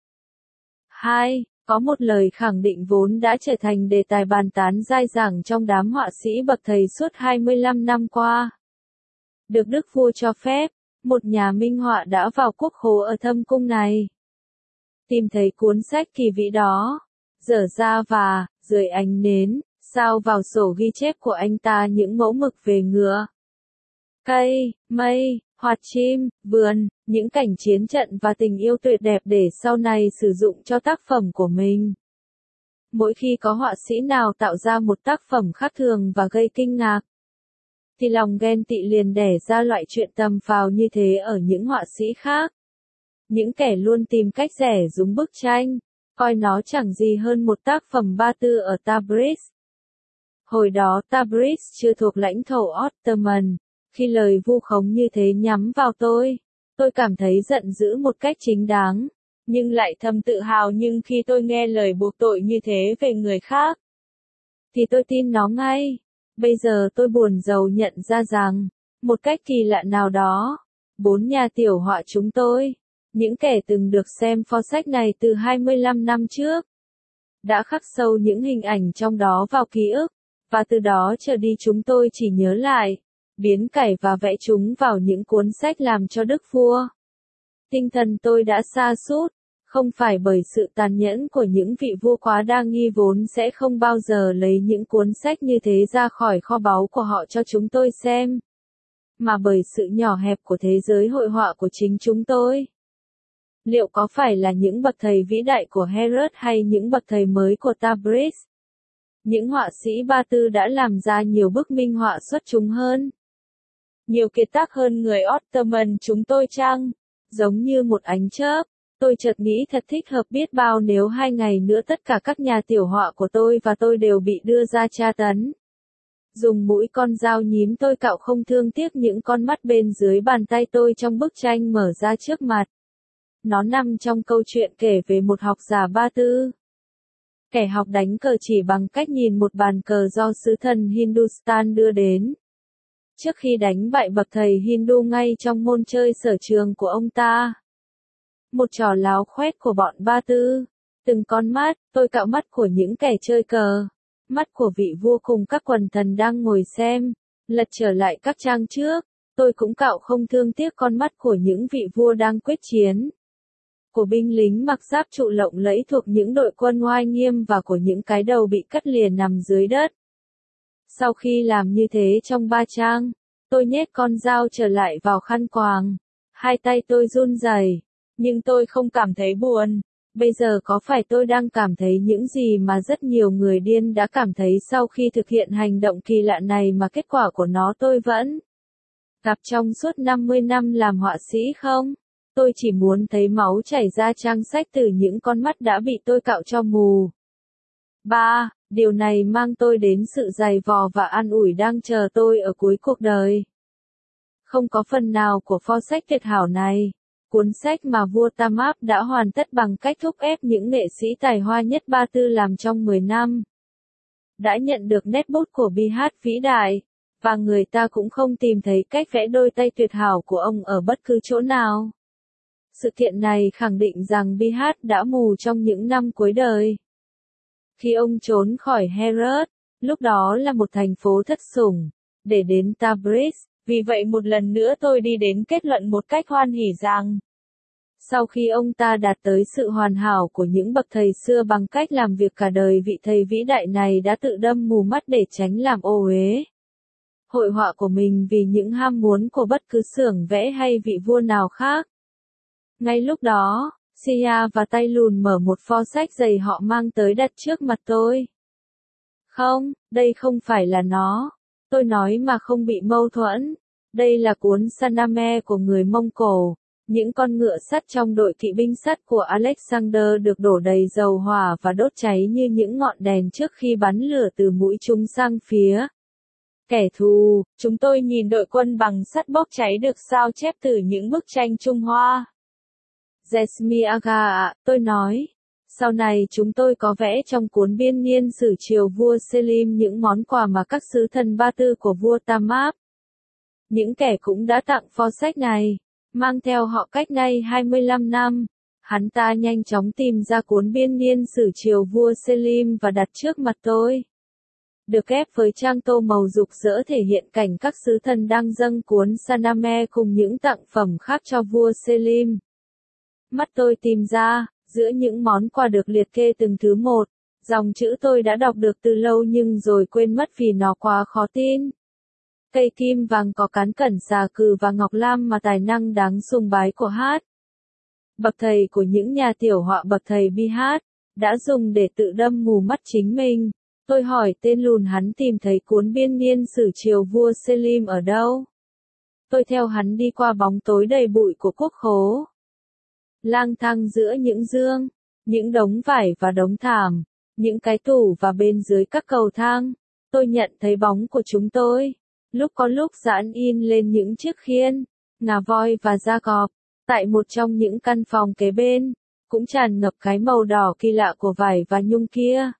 Speaker 1: 2. Có một lời khẳng định vốn đã trở thành đề tài bàn tán dai dẳng trong đám họa sĩ bậc thầy suốt 25 năm qua. Được Đức Vua cho phép, một nhà minh họa đã vào quốc khố ở thâm cung này. Tìm thấy cuốn sách kỳ vĩ đó, dở ra và, dưới ánh nến, sao vào sổ ghi chép của anh ta những mẫu mực về ngựa, cây, mây, hoạt chim, vườn, những cảnh chiến trận và tình yêu tuyệt đẹp để sau này sử dụng cho tác phẩm của mình. Mỗi khi có họa sĩ nào tạo ra một tác phẩm khác thường và gây kinh ngạc, thì lòng ghen tị liền đẻ ra loại chuyện tầm phào như thế ở những họa sĩ khác. Những kẻ luôn tìm cách rẻ rúng bức tranh, coi nó chẳng gì hơn một tác phẩm Ba Tư ở Tabriz. Hồi đó Tabriz chưa thuộc lãnh thổ Ottoman. Khi lời vu khống như thế nhắm vào tôi cảm thấy giận dữ một cách chính đáng, nhưng lại thầm tự hào. Nhưng khi tôi nghe lời buộc tội như thế về người khác, thì tôi tin nó ngay. Bây giờ tôi buồn rầu nhận ra rằng, một cách kỳ lạ nào đó, 4 nhà tiểu họa chúng tôi, những kẻ từng được xem pho sách này từ 25 năm trước, đã khắc sâu những hình ảnh trong đó vào ký ức, và từ đó trở đi chúng tôi chỉ nhớ lại, biến cải và vẽ chúng vào những cuốn sách làm cho Đức Vua. Tinh thần tôi đã sa sút, không phải bởi sự tàn nhẫn của những vị vua quá đa nghi vốn sẽ không bao giờ lấy những cuốn sách như thế ra khỏi kho báu của họ cho chúng tôi xem, mà bởi sự nhỏ hẹp của thế giới hội họa của chính chúng tôi. Liệu có phải là những bậc thầy vĩ đại của Herat hay những bậc thầy mới của Tabriz? Những họa sĩ Ba Tư đã làm ra nhiều bức minh họa xuất chúng hơn, nhiều kiệt tác hơn người Ottoman chúng tôi chăng? Giống như một ánh chớp, tôi chợt nghĩ thật thích hợp biết bao nếu 2 ngày nữa tất cả các nhà tiểu họa của tôi và tôi đều bị đưa ra tra tấn. Dùng mũi con dao nhím tôi cạo không thương tiếc những con mắt bên dưới bàn tay tôi trong bức tranh mở ra trước mặt. Nó nằm trong câu chuyện kể về một học giả Ba Tư. Kẻ học đánh cờ chỉ bằng cách nhìn một bàn cờ do sứ thần Hindustan đưa đến. Trước khi đánh bại bậc thầy Hindu ngay trong môn chơi sở trường của ông ta. Một trò láo khoét của bọn Ba Tư. Từng con mắt, tôi cạo mắt của những kẻ chơi cờ. Mắt của vị vua cùng các quần thần đang ngồi xem. Lật trở lại các trang trước, tôi cũng cạo không thương tiếc con mắt của những vị vua đang quyết chiến. Của binh lính mặc giáp trụ lộng lẫy thuộc những đội quân oai nghiêm và của những cái đầu bị cắt lìa nằm dưới đất. Sau khi làm như thế trong 3 trang, tôi nhét con dao trở lại vào khăn quàng. 2 tay tôi run rẩy, nhưng tôi không cảm thấy buồn. Bây giờ có phải tôi đang cảm thấy những gì mà rất nhiều người điên đã cảm thấy sau khi thực hiện hành động kỳ lạ này mà kết quả của nó tôi vẫn gặp trong suốt 50 năm làm họa sĩ không? Tôi chỉ muốn thấy máu chảy ra trang sách từ những con mắt đã bị tôi cạo cho mù. 3. Điều này mang tôi đến sự dày vò và an ủi đang chờ tôi ở cuối cuộc đời. Không có phần nào của pho sách tuyệt hảo này, cuốn sách mà vua Tamab đã hoàn tất bằng cách thúc ép những nghệ sĩ tài hoa nhất Ba Tư làm trong 10 năm, đã nhận được nét bút của Bihat vĩ đại, và người ta cũng không tìm thấy cách vẽ đôi tay tuyệt hảo của ông ở bất cứ chỗ nào. Sự kiện này khẳng định rằng Bihat đã mù trong những năm cuối đời. Khi ông trốn khỏi Herat, lúc đó là một thành phố thất sủng, để đến Tabriz.
Speaker 2: Vì vậy một lần nữa tôi đi đến kết luận một cách hoan hỉ rằng,
Speaker 1: sau khi ông ta đạt tới sự hoàn hảo của những bậc thầy xưa bằng cách làm việc cả đời, vị thầy vĩ đại này đã tự đâm mù mắt để tránh làm ô uế hội họa của mình vì những ham muốn của bất cứ xưởng vẽ hay vị vua nào khác. Ngay lúc đó, Sia và tay lùn mở một pho sách dày họ mang tới đặt trước mặt tôi. Không, đây không phải là nó. Tôi nói mà không bị mâu thuẫn. Đây là cuốn Shahnameh của người Mông Cổ. Những con ngựa sắt trong đội kỵ binh sắt của Alexander được đổ đầy dầu hỏa và đốt cháy như những ngọn đèn trước khi bắn lửa từ mũi chúng sang phía kẻ thù.
Speaker 2: Chúng tôi nhìn đội quân bằng sắt bốc cháy được sao chép từ những bức tranh Trung Hoa.
Speaker 1: Jesmi Aga ạ, tôi nói. Sau này chúng tôi có vẽ trong cuốn biên niên sử triều vua Selim những món quà mà các sứ thần Ba Tư của vua Tamab, những kẻ cũng đã tặng pho sách này, mang theo họ cách nay 25 năm. Hắn ta nhanh chóng tìm ra cuốn biên niên sử triều vua Selim và đặt trước mặt tôi. Được ép với trang tô màu rực rỡ thể hiện cảnh các sứ thần đang dâng cuốn Shahnameh cùng những tặng phẩm khác cho vua Selim. Mắt tôi tìm ra, giữa những món quà được liệt kê từng thứ một, dòng chữ tôi đã đọc được từ lâu nhưng rồi quên mất vì nó quá khó tin. Cây kim vàng có cán cẩn xà cừ và ngọc lam mà tài năng đáng sùng bái của Hát, bậc thầy của những nhà tiểu họa bậc thầy Bihat, đã dùng để tự đâm mù mắt chính mình. Tôi hỏi tên lùn hắn tìm thấy cuốn biên niên sử triều vua Selim ở đâu. Tôi theo hắn đi qua bóng tối đầy bụi của quốc khố, lang thang giữa những dương, những đống vải và đống thảm, những cái tủ và bên dưới các cầu thang. Tôi nhận thấy bóng của chúng tôi, lúc có lúc giãn in lên những chiếc khiên, ngà voi và da cọp. Tại một trong những căn phòng kế bên, cũng tràn ngập cái màu đỏ kỳ lạ của vải và nhung kia.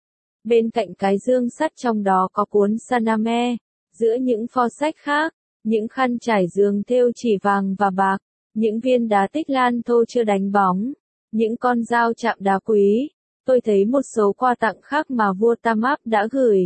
Speaker 1: Bên cạnh cái dương sắt trong đó có cuốn Shahnameh, giữa những pho sách khác, những khăn trải giường thêu chỉ vàng và bạc, những viên đá tích lan thô chưa đánh bóng, những con dao chạm đá quý. Tôi thấy một số quà tặng khác mà vua Tamab đã gửi.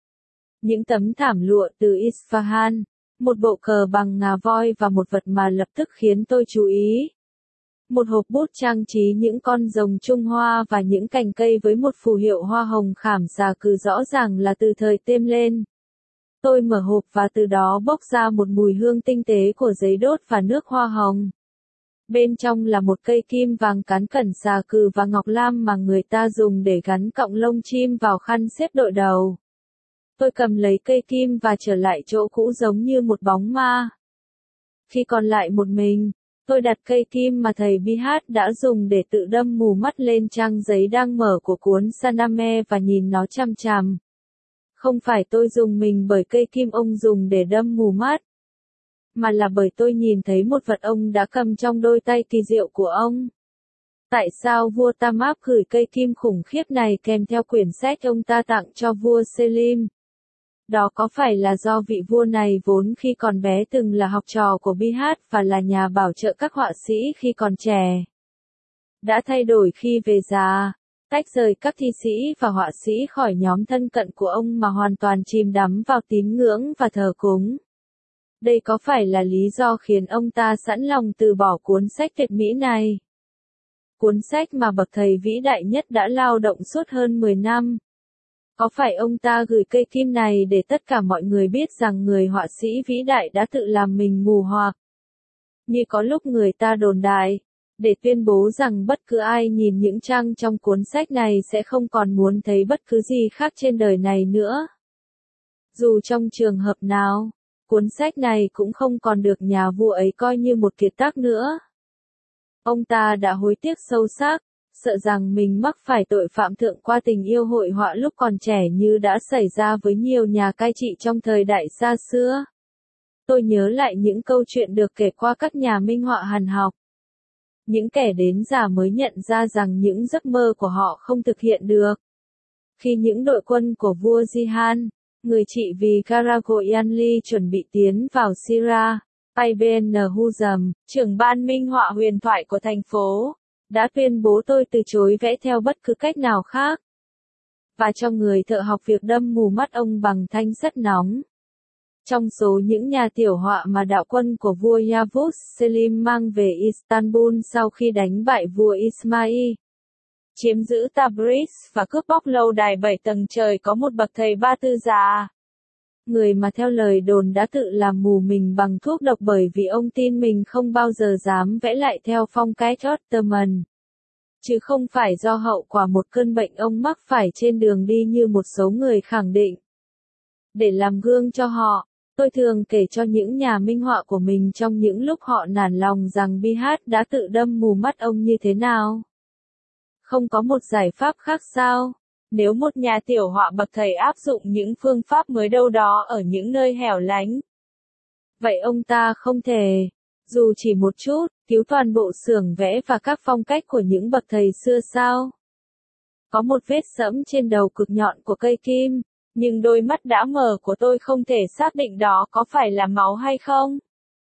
Speaker 1: Những tấm thảm lụa từ Isfahan, một bộ cờ bằng ngà voi và một vật mà lập tức khiến tôi chú ý. Một hộp bút trang trí những con rồng Trung Hoa và những cành cây với một phù hiệu hoa hồng khảm xà cừ rõ ràng là từ thời Têm lên. Tôi mở hộp và từ đó bốc ra một mùi hương tinh tế của giấy đốt và nước hoa hồng. Bên trong là một cây kim vàng cán cẩn xà cừ và ngọc lam mà người ta dùng để gắn cọng lông chim vào khăn xếp đội đầu. Tôi cầm lấy cây kim và trở lại chỗ cũ giống như một bóng ma. Khi còn lại một mình, tôi đặt cây kim mà thầy Bihat đã dùng để tự đâm mù mắt lên trang giấy đang mở của cuốn Shahnameh và nhìn nó chằm chằm. Không phải tôi dùng mình bởi cây kim ông dùng để đâm mù mắt, mà là bởi tôi nhìn thấy một vật ông đã cầm trong đôi tay kỳ diệu của ông. Tại sao vua Tamab gửi cây kim khủng khiếp này kèm theo quyển sách ông ta tặng cho vua Selim? Đó có phải là do vị vua này vốn khi còn bé từng là học trò của Bihat và là nhà bảo trợ các họa sĩ khi còn trẻ, đã thay đổi khi về già, tách rời các thi sĩ và họa sĩ khỏi nhóm thân cận của ông mà hoàn toàn chìm đắm vào tín ngưỡng và thờ cúng? Đây có phải là lý do khiến ông ta sẵn lòng từ bỏ cuốn sách tuyệt mỹ này? Cuốn sách mà bậc thầy vĩ đại nhất đã lao động suốt hơn 10 năm. Có phải ông ta gửi cây kim này để tất cả mọi người biết rằng người họa sĩ vĩ đại đã tự làm mình mù hoặc, như có lúc người ta đồn đại, để tuyên bố rằng bất cứ ai nhìn những trang trong cuốn sách này sẽ không còn muốn thấy bất cứ gì khác trên đời này nữa? Dù trong trường hợp nào, cuốn sách này cũng không còn được nhà vua ấy coi như một kiệt tác nữa. Ông ta đã hối tiếc sâu sắc, sợ rằng mình mắc phải tội phạm thượng qua tình yêu hội họa lúc còn trẻ như đã xảy ra với nhiều nhà cai trị trong thời đại xa xưa. Tôi nhớ lại những câu chuyện được kể qua các nhà minh họa hàn học. Những kẻ đến già mới nhận ra rằng những giấc mơ của họ không thực hiện được. Khi những đội quân của vua Jihan, người trị vì Karakoyanli chuẩn bị tiến vào Syria, Ibn Huzam, trưởng ban minh họa huyền thoại của thành phố, đã tuyên bố tôi từ chối vẽ theo bất cứ cách nào khác. Và cho người thợ học việc đâm mù mắt ông bằng thanh sắt nóng. Trong số những nhà tiểu họa mà đạo quân của vua Yavuz Selim mang về Istanbul sau khi đánh bại vua Ismail, chiếm giữ Tabriz và cướp bóc lâu đài 7 tầng trời có một bậc thầy Ba Tư già. Người mà theo lời đồn đã tự làm mù mình bằng thuốc độc bởi vì ông tin mình không bao giờ dám vẽ lại theo phong cách Ottoman. Chứ không phải do hậu quả một cơn bệnh ông mắc phải trên đường đi như một số người khẳng định. Để làm gương cho họ, tôi thường kể cho những nhà minh họa của mình trong những lúc họ nản lòng rằng Bihat đã tự đâm mù mắt ông như thế nào. Không có một giải pháp khác sao? Nếu một nhà tiểu họa bậc thầy áp dụng những phương pháp mới đâu đó ở những nơi hẻo lánh, vậy ông ta không thể, dù chỉ một chút, cứu toàn bộ xưởng vẽ và các phong cách của những bậc thầy xưa sao? Có một vết sẫm trên đầu cực nhọn của cây kim, nhưng đôi mắt đã mờ của tôi không thể xác định đó có phải là máu hay không.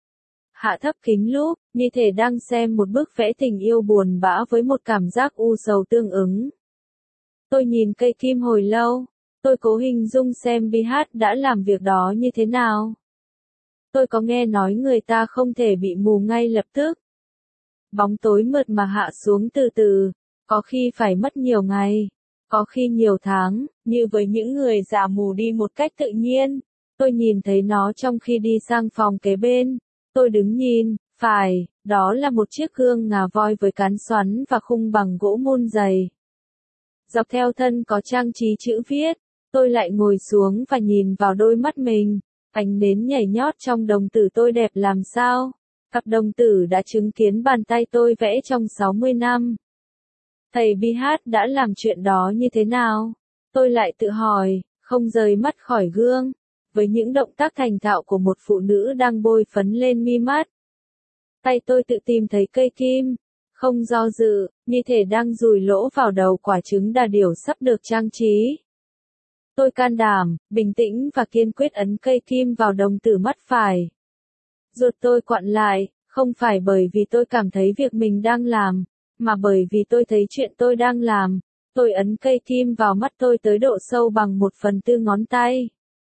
Speaker 1: Hạ thấp kính lúp, như thể đang xem một bức vẽ tình yêu buồn bã với một cảm giác u sầu tương ứng. Tôi nhìn cây kim hồi lâu, tôi cố hình dung xem Bihat đã làm việc đó như thế nào. Tôi có nghe nói người ta không thể bị mù ngay lập tức. Bóng tối mượt mà hạ xuống từ từ, có khi phải mất nhiều ngày, có khi nhiều tháng, như với những người già mù đi một cách tự nhiên. Tôi nhìn thấy nó trong khi đi sang phòng kế bên. Tôi đứng nhìn, phải, đó là một chiếc gương ngà voi với cán xoắn và khung bằng gỗ mun dày. Dọc theo thân có trang trí chữ viết. Tôi lại ngồi xuống và nhìn vào đôi mắt mình. Ánh nến nhảy nhót trong đồng tử tôi đẹp làm sao? Cặp đồng tử đã chứng kiến bàn tay tôi vẽ trong 60 năm. Thầy Bihat đã làm chuyện đó như thế nào? Tôi lại tự hỏi, không rời mắt khỏi gương, với những động tác thành thạo của một phụ nữ đang bôi phấn lên mi mắt. Tay tôi tự tìm thấy cây kim, không do dự, như thể đang dùi lỗ vào đầu quả trứng đà điểu sắp được trang trí. Tôi can đảm, bình tĩnh và kiên quyết ấn cây kim vào đồng tử mắt phải. Ruột tôi quặn lại, không phải bởi vì tôi cảm thấy việc mình đang làm, mà bởi vì tôi thấy chuyện tôi đang làm. Tôi ấn cây kim vào mắt tôi tới độ sâu bằng 1/4 ngón tay.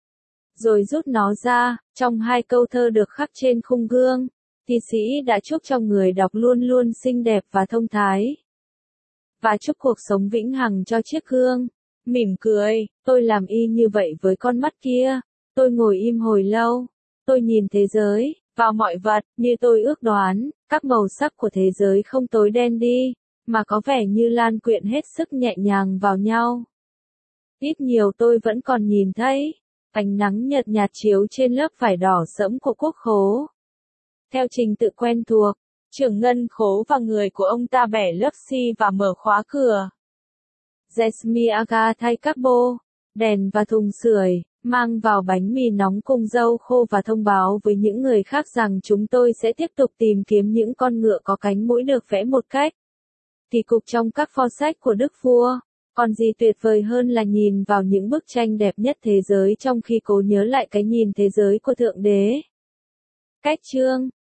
Speaker 1: Rồi rút nó ra, trong 2 câu thơ được khắc trên khung gương. Thi sĩ đã chúc cho người đọc luôn luôn xinh đẹp và thông thái. Và chúc cuộc sống vĩnh hằng cho chiếc gương. Mỉm cười, tôi làm y như vậy với con mắt kia. Tôi ngồi im hồi lâu. Tôi nhìn thế giới, vào mọi vật, như tôi ước đoán, các màu sắc của thế giới không tối đen đi, mà có vẻ như lan quyện hết sức nhẹ nhàng vào nhau. Ít nhiều tôi vẫn còn nhìn thấy ánh nắng nhợt nhạt chiếu trên lớp vải đỏ sẫm của quốc khố. Theo trình tự quen thuộc, trưởng ngân khố và người của ông ta bẻ lớp xi và mở khóa cửa. Jesmi Aga thay các bô, đèn và thùng sưởi, mang vào bánh mì nóng cùng dâu khô và thông báo với những người khác rằng chúng tôi sẽ tiếp tục tìm kiếm những con ngựa có cánh mũi được vẽ một cách kỳ cục trong các pho sách của Đức Vua. Còn gì tuyệt vời hơn là nhìn vào những bức tranh đẹp nhất thế giới trong khi cố nhớ lại cái nhìn thế giới của Thượng Đế. Cách chương